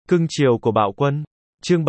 Cưng chiều của Bạo Quân. Chương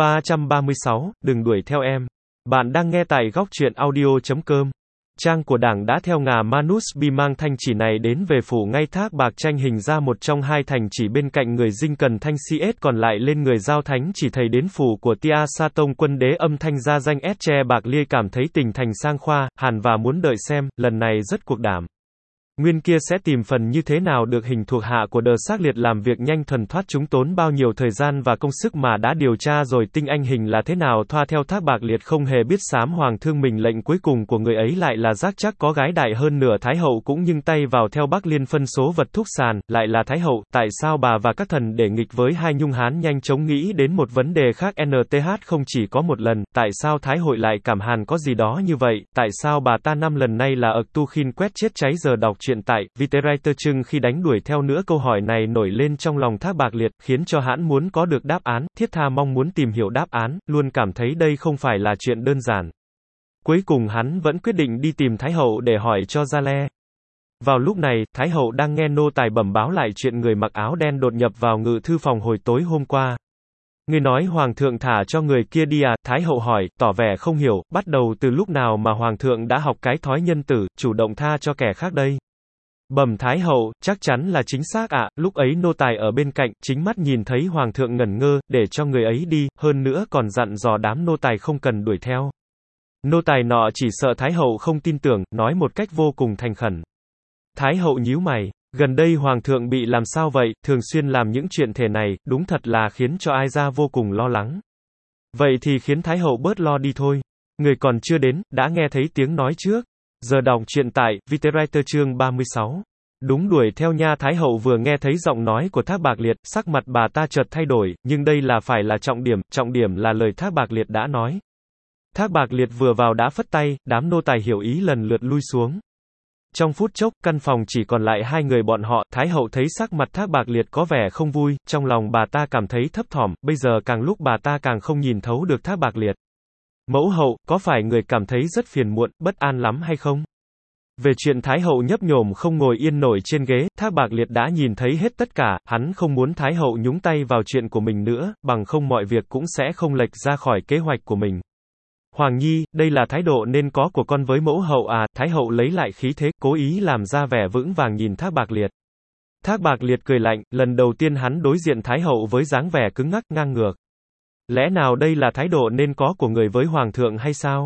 336, đừng đuổi theo em. Bạn đang nghe tại góc truyện audio.com. Trang của Đảng đã theo ngà Manus-bi mang thanh chỉ này đến về phủ ngay Thác Bạc tranh hình ra một trong hai thành chỉ bên cạnh người Dinh cần thanh CS còn lại lên người Giao Thánh chỉ thầy đến phủ của Tia Sa Tông quân đế âm thanh ra danh S che bạc lia cảm thấy tình thành sang khoa, hàn và muốn đợi xem, lần này rất cuộc đảm. Nguyên kia sẽ tìm phần như thế nào được hình thuộc hạ của đờ xác liệt làm việc nhanh thuần thoát chúng tốn bao nhiêu thời gian và công sức mà đã điều tra rồi tinh anh hình là thế nào thoa theo Thác Bạc liệt không hề biết sám hoàng thương mình lệnh cuối cùng của người ấy lại là giác chắc có gái đại hơn nửa Thái hậu cũng nhưng tay vào theo Bắc Liên phân số vật thúc sàn, lại là Thái hậu, tại sao bà và các thần để nghịch với hai nhung hán nhanh chóng nghĩ đến một vấn đề khác NTH không chỉ có một lần, tại sao Thái hội lại cảm hàn có gì đó như vậy, tại sao bà ta 5 lần nay là ực tu khin quét chết cháy giờ đọc chuyện tại Viteriter Trưng khi đánh đuổi theo nữa câu hỏi này nổi lên trong lòng Thác Bạc liệt, khiến cho hãn muốn có được đáp án, thiết tha mong muốn tìm hiểu đáp án, luôn cảm thấy đây không phải là chuyện đơn giản. Cuối cùng hắn vẫn quyết định đi tìm Thái hậu để hỏi cho ra le. Vào lúc này, Thái hậu đang nghe nô tài bẩm báo lại chuyện người mặc áo đen đột nhập vào ngự thư phòng hồi tối hôm qua. Người nói hoàng thượng thả cho người kia đi à, Thái hậu hỏi, tỏ vẻ không hiểu, bắt đầu từ lúc nào mà hoàng thượng đã học cái thói nhân tử, chủ động tha cho kẻ khác đây. Bẩm Thái hậu, chắc chắn là chính xác ạ, lúc ấy nô tài ở bên cạnh, chính mắt nhìn thấy hoàng thượng ngẩn ngơ, để cho người ấy đi, hơn nữa còn dặn dò đám nô tài không cần đuổi theo. Nô tài nọ chỉ sợ Thái hậu không tin tưởng, nói một cách vô cùng thành khẩn. Thái hậu nhíu mày, gần đây hoàng thượng bị làm sao vậy, thường xuyên làm những chuyện thể này, đúng thật là khiến cho ai ra vô cùng lo lắng. Vậy thì khiến Thái hậu bớt lo đi thôi. Người còn chưa đến, đã nghe thấy tiếng nói trước. Giờ đọc truyện tại Viteriter chương 36. Đúng đuổi theo nha. Thái hậu vừa nghe thấy giọng nói của Thác Bạc liệt, sắc mặt bà ta chợt thay đổi, nhưng đây là phải là trọng điểm là lời Thác Bạc liệt đã nói. Thác Bạc liệt vừa vào đã phất tay, đám nô tài hiểu ý lần lượt lui xuống. Trong phút chốc, căn phòng chỉ còn lại hai người bọn họ, Thái hậu thấy sắc mặt Thác Bạc liệt có vẻ không vui, trong lòng bà ta cảm thấy thấp thỏm, bây giờ càng lúc bà ta càng không nhìn thấu được Thác Bạc liệt. Mẫu hậu, có phải người cảm thấy rất phiền muộn, bất an lắm hay không? Về chuyện Thái hậu nhấp nhổm không ngồi yên nổi trên ghế, Thác Bạc liệt đã nhìn thấy hết tất cả, hắn không muốn Thái hậu nhúng tay vào chuyện của mình nữa, bằng không mọi việc cũng sẽ không lệch ra khỏi kế hoạch của mình. Hoàng nhi, đây là thái độ nên có của con với mẫu hậu à, Thái hậu lấy lại khí thế, cố ý làm ra vẻ vững vàng nhìn Thác Bạc liệt. Thác Bạc liệt cười lạnh, lần đầu tiên hắn đối diện Thái hậu với dáng vẻ cứng ngắc, ngang ngược. Lẽ nào đây là thái độ nên có của người với hoàng thượng hay sao?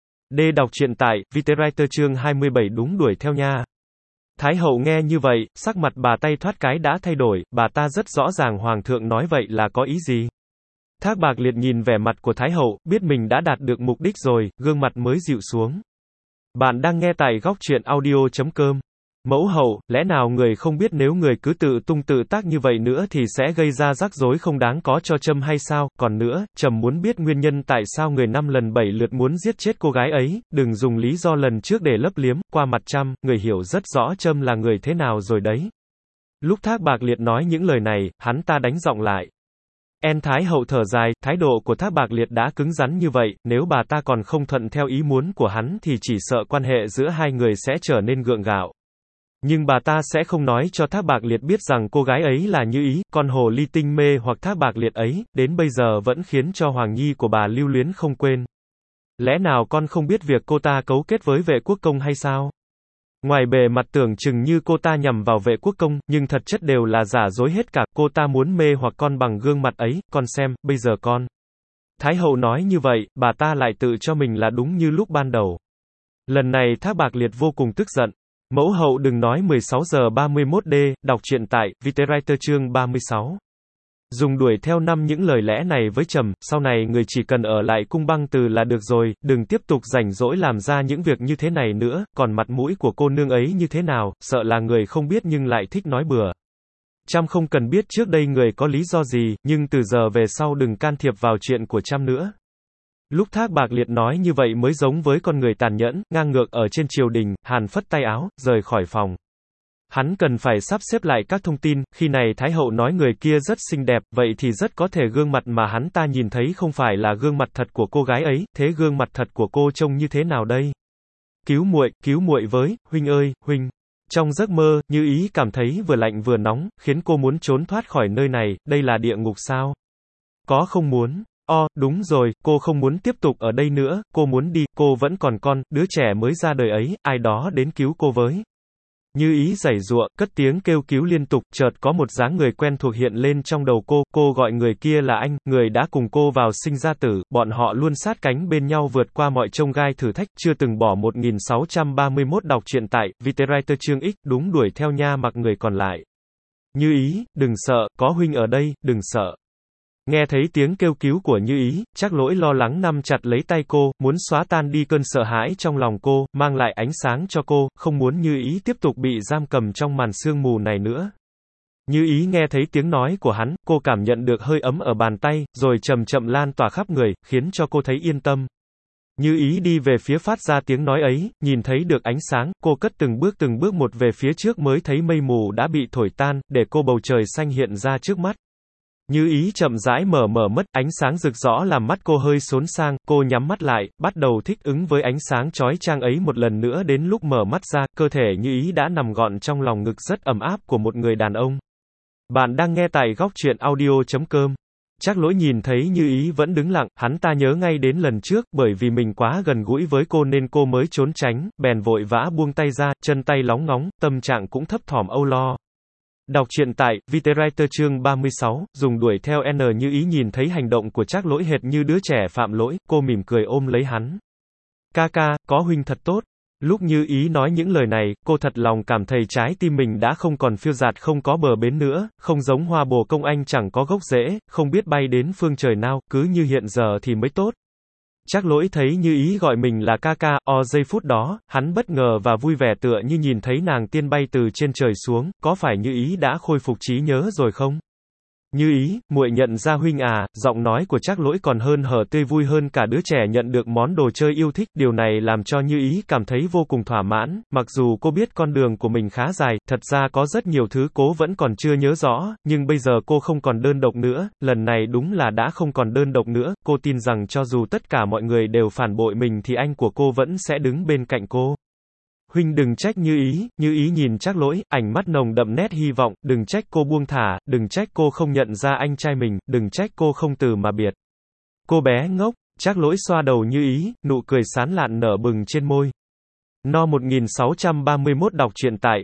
Đọc truyện tại Viteriter chương 27 đúng đuổi theo nha. Thái hậu nghe như vậy, sắc mặt bà tay thoát cái đã thay đổi, bà ta rất rõ ràng hoàng thượng nói vậy là có ý gì. Thác Bạc liệt nhìn vẻ mặt của Thái hậu, biết mình đã đạt được mục đích rồi, gương mặt mới dịu xuống. Bạn đang nghe tại góc truyện audio.com. Mẫu hậu, lẽ nào người không biết nếu người cứ tự tung tự tác như vậy nữa thì sẽ gây ra rắc rối không đáng có cho Trâm hay sao? Còn nữa, Trâm muốn biết nguyên nhân tại sao người 5 lần 7 lượt muốn giết chết cô gái ấy, đừng dùng lý do lần trước để lấp liếm, qua mặt Trâm, người hiểu rất rõ Trâm là người thế nào rồi đấy. Lúc Thác Bạc liệt nói những lời này, hắn ta đánh giọng lại. Thái hậu thở dài, thái độ của Thác Bạc liệt đã cứng rắn như vậy, nếu bà ta còn không thuận theo ý muốn của hắn thì chỉ sợ quan hệ giữa hai người sẽ trở nên gượng gạo. Nhưng bà ta sẽ không nói cho Thác Bạc liệt biết rằng cô gái ấy là Như Ý, con hồ ly tinh mê hoặc Thác Bạc liệt ấy, đến bây giờ vẫn khiến cho Hoàng nhi của bà lưu luyến không quên. Lẽ nào con không biết việc cô ta cấu kết với vệ quốc công hay sao? Ngoài bề mặt tưởng chừng như cô ta nhằm vào vệ quốc công, nhưng thật chất đều là giả dối hết cả, cô ta muốn mê hoặc con bằng gương mặt ấy, con xem, bây giờ con. Thái hậu nói như vậy, bà ta lại tự cho mình là đúng như lúc ban đầu. Lần này Thác Bạc liệt vô cùng tức giận. Mẫu hậu đừng nói 16 giờ 31 đọc truyện tại Viteriter chương 36. Dùng đuổi theo năm những lời lẽ này với Trầm, sau này người chỉ cần ở lại cung Băng Từ là được rồi, đừng tiếp tục rảnh rỗi làm ra những việc như thế này nữa, còn mặt mũi của cô nương ấy như thế nào, sợ là người không biết nhưng lại thích nói bừa. Trâm không cần biết trước đây người có lý do gì, nhưng từ giờ về sau đừng can thiệp vào chuyện của Trâm nữa. Lúc Thác Bạc liệt nói như vậy mới giống với con người tàn nhẫn, ngang ngược ở trên triều đình, hàn phất tay áo, rời khỏi phòng. Hắn cần phải sắp xếp lại các thông tin, khi này Thái hậu nói người kia rất xinh đẹp, vậy thì rất có thể gương mặt mà hắn ta nhìn thấy không phải là gương mặt thật của cô gái ấy, thế gương mặt thật của cô trông như thế nào đây? Cứu muội với, huynh ơi, huynh. Trong giấc mơ, Như Ý cảm thấy vừa lạnh vừa nóng, khiến cô muốn trốn thoát khỏi nơi này, đây là địa ngục sao? Có không muốn? Đúng rồi, cô không muốn tiếp tục ở đây nữa, cô muốn đi, cô vẫn còn con, đứa trẻ mới ra đời ấy, ai đó đến cứu cô với. Như ý giãy giụa, cất tiếng kêu cứu liên tục, chợt có một dáng người quen thuộc hiện lên trong đầu cô gọi người kia là anh, người đã cùng cô vào sinh ra tử, bọn họ luôn sát cánh bên nhau vượt qua mọi chông gai thử thách, chưa từng bỏ. 1631 đọc truyện tại Vietwriter chương X, đúng đuổi theo nha mặc người còn lại. Như ý, đừng sợ, có huynh ở đây, đừng sợ. Nghe thấy tiếng kêu cứu của Như ý, Trác Lỗi lo lắng nắm chặt lấy tay cô, muốn xóa tan đi cơn sợ hãi trong lòng cô, mang lại ánh sáng cho cô, không muốn Như ý tiếp tục bị giam cầm trong màn sương mù này nữa. Như ý nghe thấy tiếng nói của hắn, cô cảm nhận được hơi ấm ở bàn tay, rồi chậm chậm lan tỏa khắp người, khiến cho cô thấy yên tâm. Như ý đi về phía phát ra tiếng nói ấy, nhìn thấy được ánh sáng, cô cất từng bước một về phía trước mới thấy mây mù đã bị thổi tan, để cô bầu trời xanh hiện ra trước mắt. Như ý chậm rãi mở mắt, ánh sáng rực rỡ làm mắt cô hơi xốn sang, cô nhắm mắt lại, bắt đầu thích ứng với ánh sáng chói chang ấy một lần nữa. Đến lúc mở mắt ra, cơ thể Như ý đã nằm gọn trong lòng ngực rất ấm áp của một người đàn ông. Bạn đang nghe tại góc truyện audio.com. Trác Lỗi nhìn thấy Như ý vẫn đứng lặng, hắn ta nhớ ngay đến lần trước, bởi vì mình quá gần gũi với cô nên cô mới trốn tránh, bèn vội vã buông tay ra, chân tay lóng ngóng, tâm trạng cũng thấp thỏm âu lo. Đọc truyện tại Vietwriter chương 36, dùng đuổi theo N. Như ý nhìn thấy hành động của Trác Lỗi hệt như đứa trẻ phạm lỗi, cô mỉm cười ôm lấy hắn. Ca, có huynh thật tốt. Lúc Như ý nói những lời này, cô thật lòng cảm thấy trái tim mình đã không còn phiêu dạt không có bờ bến nữa, không giống hoa bồ công anh chẳng có gốc rễ, không biết bay đến phương trời nào, cứ như hiện giờ thì mới tốt. Trác Lỗi thấy Như ý gọi mình là ca, giây phút đó, hắn bất ngờ và vui vẻ tựa như nhìn thấy nàng tiên bay từ trên trời xuống, có phải Như ý đã khôi phục trí nhớ rồi không? Như ý, muội nhận ra huynh à, giọng nói của Trác Lỗi còn hơn hở tươi vui hơn cả đứa trẻ nhận được món đồ chơi yêu thích, điều này làm cho Như ý cảm thấy vô cùng thỏa mãn, mặc dù cô biết con đường của mình khá dài, thật ra có rất nhiều thứ cô vẫn còn chưa nhớ rõ, nhưng bây giờ cô không còn đơn độc nữa, lần này đúng là đã không còn đơn độc nữa, cô tin rằng cho dù tất cả mọi người đều phản bội mình thì anh của cô vẫn sẽ đứng bên cạnh cô. Huynh đừng trách Như ý nhìn Trác Lỗi, ảnh mắt nồng đậm nét hy vọng, đừng trách cô buông thả, đừng trách cô không nhận ra anh trai mình, đừng trách cô không từ mà biệt. Cô bé ngốc, Trác Lỗi xoa đầu Như ý, nụ cười sán lạn nở bừng trên môi. No 1631 đọc truyện tại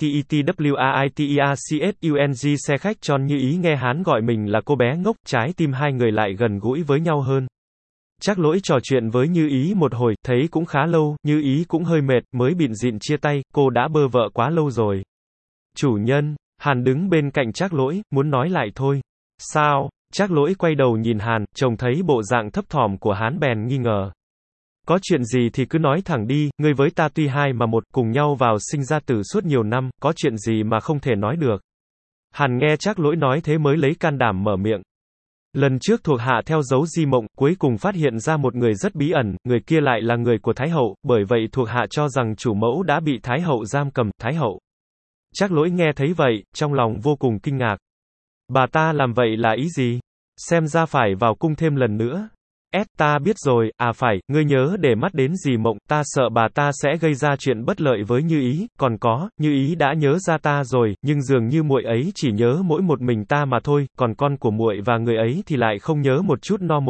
Vietwritercung xe khách tròn. Như ý nghe hắn gọi mình là cô bé ngốc, trái tim hai người lại gần gũi với nhau hơn. Trác Lỗi trò chuyện với Như ý một hồi, thấy cũng khá lâu, Như ý cũng hơi mệt, mới bịn dịn chia tay, cô đã bơ vợ quá lâu rồi. Chủ nhân, Hàn đứng bên cạnh Trác Lỗi, muốn nói lại thôi. Sao? Trác Lỗi quay đầu nhìn Hàn, trông thấy bộ dạng thấp thỏm của hắn bèn nghi ngờ. Có chuyện gì thì cứ nói thẳng đi, ngươi với ta tuy hai mà một, cùng nhau vào sinh ra tử suốt nhiều năm, có chuyện gì mà không thể nói được. Hàn nghe Trác Lỗi nói thế mới lấy can đảm mở miệng. Lần trước thuộc hạ theo dấu Di Mộng, cuối cùng phát hiện ra một người rất bí ẩn, người kia lại là người của Thái Hậu, bởi vậy thuộc hạ cho rằng chủ mẫu đã bị Thái Hậu giam cầm. Thái Hậu. Trác Lỗi nghe thấy vậy, trong lòng vô cùng kinh ngạc. Bà ta làm vậy là ý gì? Xem ra phải vào cung thêm lần nữa. Ta biết rồi, phải, ngươi nhớ để mắt đến Di Mộng, ta sợ bà ta sẽ gây ra chuyện bất lợi với Như ý, còn có, Như ý đã nhớ ra ta rồi, nhưng dường như muội ấy chỉ nhớ mỗi một mình ta mà thôi, còn con của muội và người ấy thì lại không nhớ một chút. No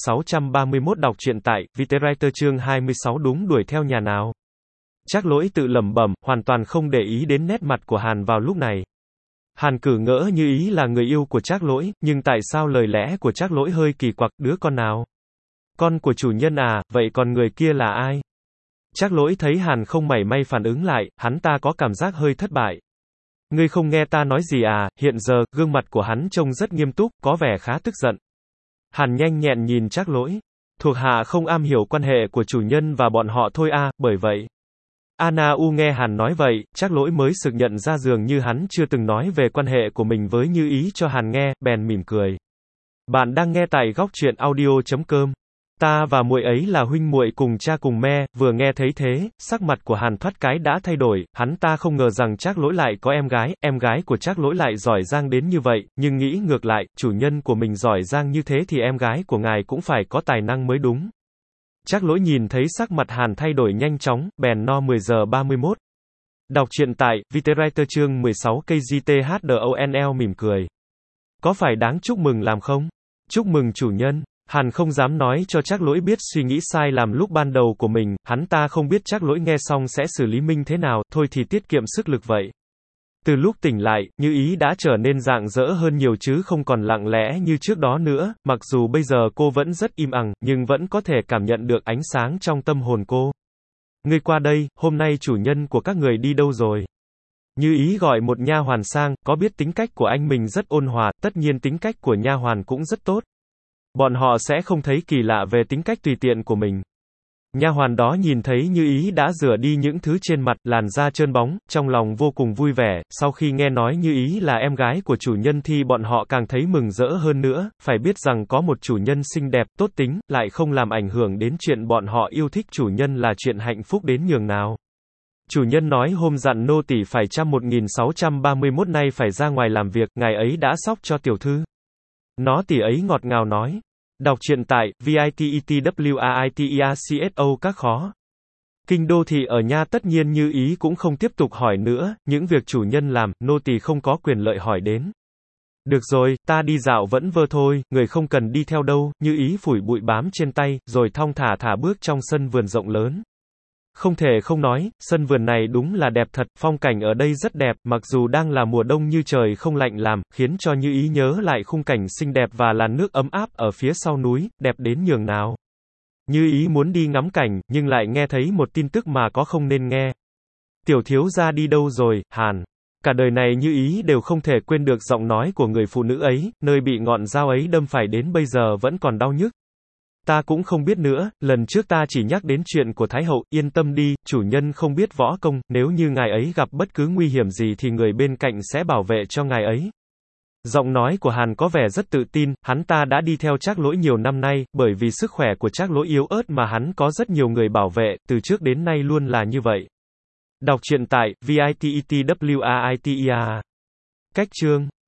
1631 đọc truyện tại Vietwriter chương 26 đúng đuổi theo nhà nào. Trác Lỗi tự lẩm bẩm, hoàn toàn không để ý đến nét mặt của Hàn vào lúc này. Hàn cử ngỡ Như ý là người yêu của Trác Lỗi, nhưng tại sao lời lẽ của Trác Lỗi hơi kỳ quặc, đứa con nào? Con của chủ nhân à, vậy còn người kia là ai? Trác Lỗi thấy Hàn không mảy may phản ứng lại, hắn ta có cảm giác hơi thất bại. Ngươi không nghe ta nói gì à? Hiện giờ, gương mặt của hắn trông rất nghiêm túc, có vẻ khá tức giận. Hàn nhanh nhẹn nhìn Trác Lỗi. Thuộc hạ không am hiểu quan hệ của chủ nhân và bọn họ thôi bởi vậy. Anna nghe Hàn nói vậy, Trác Lỗi mới sực nhận ra dường như hắn chưa từng nói về quan hệ của mình với Như ý cho Hàn nghe, bèn mỉm cười. Bạn đang nghe tại góc truyện audio.com. Ta và muội ấy là huynh muội cùng cha cùng mẹ. Vừa nghe thấy thế, sắc mặt của Hàn thoát cái đã thay đổi, hắn ta không ngờ rằng Trác Lỗi lại có em gái của Trác Lỗi lại giỏi giang đến như vậy, nhưng nghĩ ngược lại, chủ nhân của mình giỏi giang như thế thì em gái của ngài cũng phải có tài năng mới đúng. Trác Lỗi nhìn thấy sắc mặt Hàn thay đổi nhanh chóng, bèn no 10 giờ 31. Đọc truyện tại Vietwriter chương 16 KJTHDONL mỉm cười. Có phải đáng chúc mừng làm không? Chúc mừng chủ nhân. Hàn không dám nói cho Trác Lỗi biết suy nghĩ sai làm lúc ban đầu của mình, hắn ta không biết Trác Lỗi nghe xong sẽ xử lý Minh thế nào, thôi thì tiết kiệm sức lực vậy. Từ lúc tỉnh lại, Như Ý đã trở nên rạng rỡ hơn nhiều chứ không còn lặng lẽ như trước đó nữa, mặc dù bây giờ cô vẫn rất im ắng, nhưng vẫn có thể cảm nhận được ánh sáng trong tâm hồn cô. Ngươi qua đây, hôm nay chủ nhân của các người đi đâu rồi? Như Ý gọi một nha hoàn sang, có biết tính cách của anh mình rất ôn hòa, tất nhiên tính cách của nha hoàn cũng rất tốt. Bọn họ sẽ không thấy kỳ lạ về tính cách tùy tiện của mình. Nha hoàn đó nhìn thấy Như Ý đã rửa đi những thứ trên mặt, làn da trơn bóng, trong lòng vô cùng vui vẻ, sau khi nghe nói Như Ý là em gái của chủ nhân thì bọn họ càng thấy mừng rỡ hơn nữa, phải biết rằng có một chủ nhân xinh đẹp, tốt tính, lại không làm ảnh hưởng đến chuyện bọn họ yêu thích chủ nhân là chuyện hạnh phúc đến nhường nào. Chủ nhân nói hôm dặn nô tỳ phải chăm 1631 nay phải ra ngoài làm việc, ngài ấy đã xóc cho tiểu thư. Nó tỷ ấy ngọt ngào nói. Đọc truyện tại vitetwriteaco các khó. Kinh đô thì ở nha, tất nhiên Như Ý cũng không tiếp tục hỏi nữa, những việc chủ nhân làm, nô tỳ không có quyền lợi hỏi đến. Được rồi, ta đi dạo vẫn vơ thôi, người không cần đi theo đâu. Như Ý phủi bụi bám trên tay, rồi thong thả bước trong sân vườn rộng lớn. Không thể không nói, sân vườn này đúng là đẹp thật, phong cảnh ở đây rất đẹp, mặc dù đang là mùa đông như trời không lạnh làm, khiến cho Như Ý nhớ lại khung cảnh xinh đẹp và làn nước ấm áp ở phía sau núi, đẹp đến nhường nào. Như Ý muốn đi ngắm cảnh, nhưng lại nghe thấy một tin tức mà có không nên nghe. Tiểu thiếu gia đi đâu rồi, Hàn? Cả đời này Như Ý đều không thể quên được giọng nói của người phụ nữ ấy, nơi bị ngọn dao ấy đâm phải đến bây giờ vẫn còn đau nhức. Ta cũng không biết nữa, lần trước ta chỉ nhắc đến chuyện của Thái hậu, yên tâm đi, chủ nhân không biết võ công, nếu như ngài ấy gặp bất cứ nguy hiểm gì thì người bên cạnh sẽ bảo vệ cho ngài ấy. Giọng nói của Hàn có vẻ rất tự tin, hắn ta đã đi theo Trác Lỗi nhiều năm nay, bởi vì sức khỏe của Trác Lỗi yếu ớt mà hắn có rất nhiều người bảo vệ, từ trước đến nay luôn là như vậy. Đọc truyện tại vitetwriteaco. Cách chương